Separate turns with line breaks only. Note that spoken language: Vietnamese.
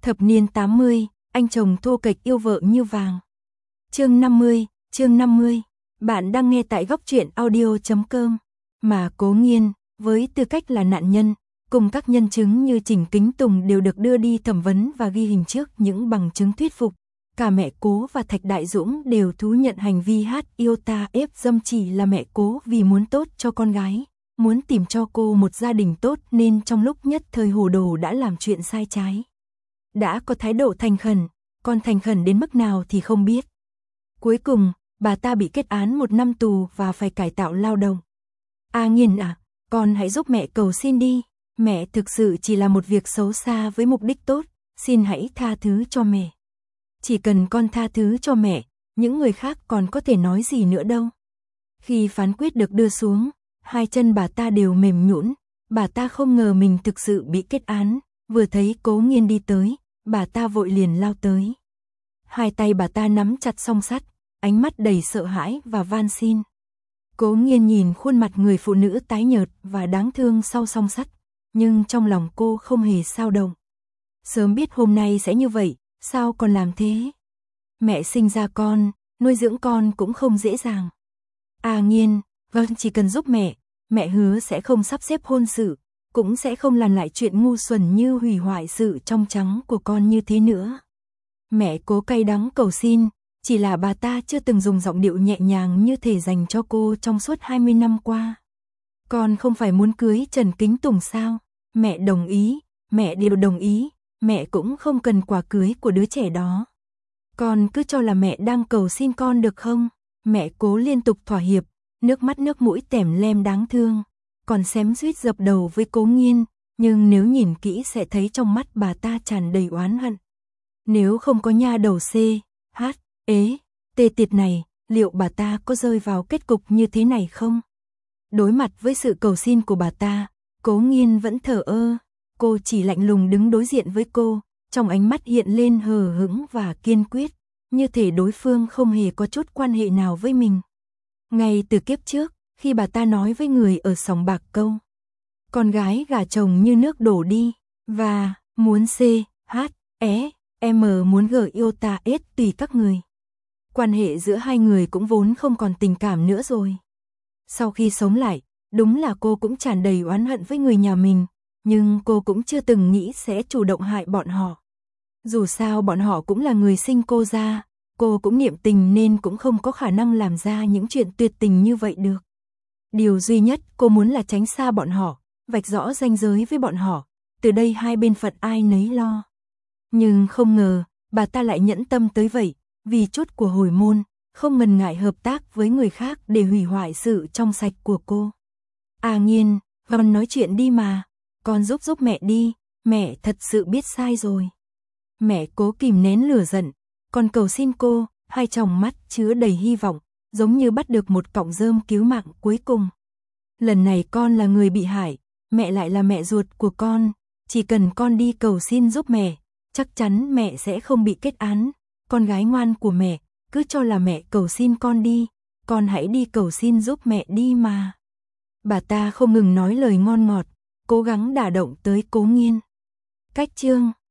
Thập niên 80, anh chồng thô kệch yêu vợ như vàng. Chương 50. Bạn đang nghe tại góc truyện audio.com. Mà Cố Nghiên, với tư cách là nạn nhân, cùng các nhân chứng như Trình Kính Tùng đều được đưa đi thẩm vấn và ghi hình trước những bằng chứng thuyết phục. Cả mẹ Cố và Thạch Đại Dũng đều thú nhận hành vi yêu ta ép dâm chỉ là mẹ Cố vì muốn tốt cho con gái, muốn tìm cho cô một gia đình tốt nên trong lúc nhất thời hồ đồ đã làm chuyện sai trái. Đã có thái độ thành khẩn, còn thành khẩn đến mức nào thì không biết. Cuối cùng, bà ta bị kết án 1 năm tù và phải cải tạo lao động. Nghiên à, con hãy giúp mẹ cầu xin đi, mẹ thực sự chỉ là một việc xấu xa với mục đích tốt, xin hãy tha thứ cho mẹ. Chỉ cần con tha thứ cho mẹ, những người khác còn có thể nói gì nữa đâu. Khi phán quyết được đưa xuống, 2 chân bà ta đều mềm nhũn, bà ta không ngờ mình thực sự bị kết án, vừa thấy Cố Nghiên đi tới, bà ta vội liền lao tới. 2 tay bà ta nắm chặt song sắt, ánh mắt đầy sợ hãi và van xin. Cố Nghiên nhìn khuôn mặt người phụ nữ tái nhợt và đáng thương sau song sắt, nhưng trong lòng cô không hề dao động. Sớm biết hôm nay sẽ như vậy, sao còn làm thế? Mẹ sinh ra con, nuôi dưỡng con cũng không dễ dàng. Nghiên, vâng, chỉ cần giúp mẹ hứa sẽ không sắp xếp hôn sự, cũng sẽ không làm lại chuyện ngu xuẩn như hủy hoại sự trong trắng của con như thế nữa. Mẹ Cố cay đắng cầu xin, chỉ là bà ta chưa từng dùng giọng điệu nhẹ nhàng như thể dành cho cô trong suốt 20 năm qua. Con không phải muốn cưới Trần Kính Tùng sao? Mẹ đồng ý, mẹ đều đồng ý, mẹ cũng không cần quà cưới của đứa trẻ đó. Con cứ cho là mẹ đang cầu xin con được không? Mẹ Cố liên tục thỏa hiệp, nước mắt nước mũi tẻm lem đáng thương, còn xém suýt dập đầu với Cố Nghiên, nhưng nếu nhìn kỹ sẽ thấy trong mắt bà ta tràn đầy oán hận. Nếu không có nha đầu tiệt này, liệu bà ta có rơi vào kết cục như thế này không? Đối mặt với sự cầu xin của bà ta, Cố Nghiên vẫn thờ ơ, cô chỉ lạnh lùng đứng đối diện với cô, trong ánh mắt hiện lên hờ hững và kiên quyết, như thể đối phương không hề có chút quan hệ nào với mình. Ngay từ kiếp trước, khi bà ta nói với người ở sòng bạc câu con gái gả chồng như nước đổ đi, và muốn muốn yêu ta tùy các người. Quan hệ giữa hai người cũng vốn không còn tình cảm nữa rồi. Sau khi sống lại, đúng là cô cũng tràn đầy oán hận với người nhà mình, nhưng cô cũng chưa từng nghĩ sẽ chủ động hại bọn họ. Dù sao bọn họ cũng là người sinh cô ra, cô cũng niệm tình nên cũng không có khả năng làm ra những chuyện tuyệt tình như vậy được. Điều duy nhất cô muốn là tránh xa bọn họ, vạch rõ ranh giới với bọn họ, từ đây hai bên phận ai nấy lo. Nhưng không ngờ, bà ta lại nhẫn tâm tới vậy, vì chút của hồi môn, không ngần ngại hợp tác với người khác để hủy hoại sự trong sạch của cô. Nghiên, con nói chuyện đi mà, con giúp mẹ đi, mẹ thật sự biết sai rồi. Mẹ Cố kìm nén lửa giận, còn cầu xin cô, 2 tròng mắt chứa đầy hy vọng, giống như bắt được một cọng rơm cứu mạng cuối cùng. Lần này con là người bị hại, mẹ lại là mẹ ruột của con, chỉ cần con đi cầu xin giúp mẹ, chắc chắn mẹ sẽ không bị kết án. Con gái ngoan của mẹ, cứ cho là mẹ cầu xin con đi, con hãy đi cầu xin giúp mẹ đi mà. Bà ta không ngừng nói lời ngon ngọt, cố gắng đả động tới Cố Nghiên. Cách chương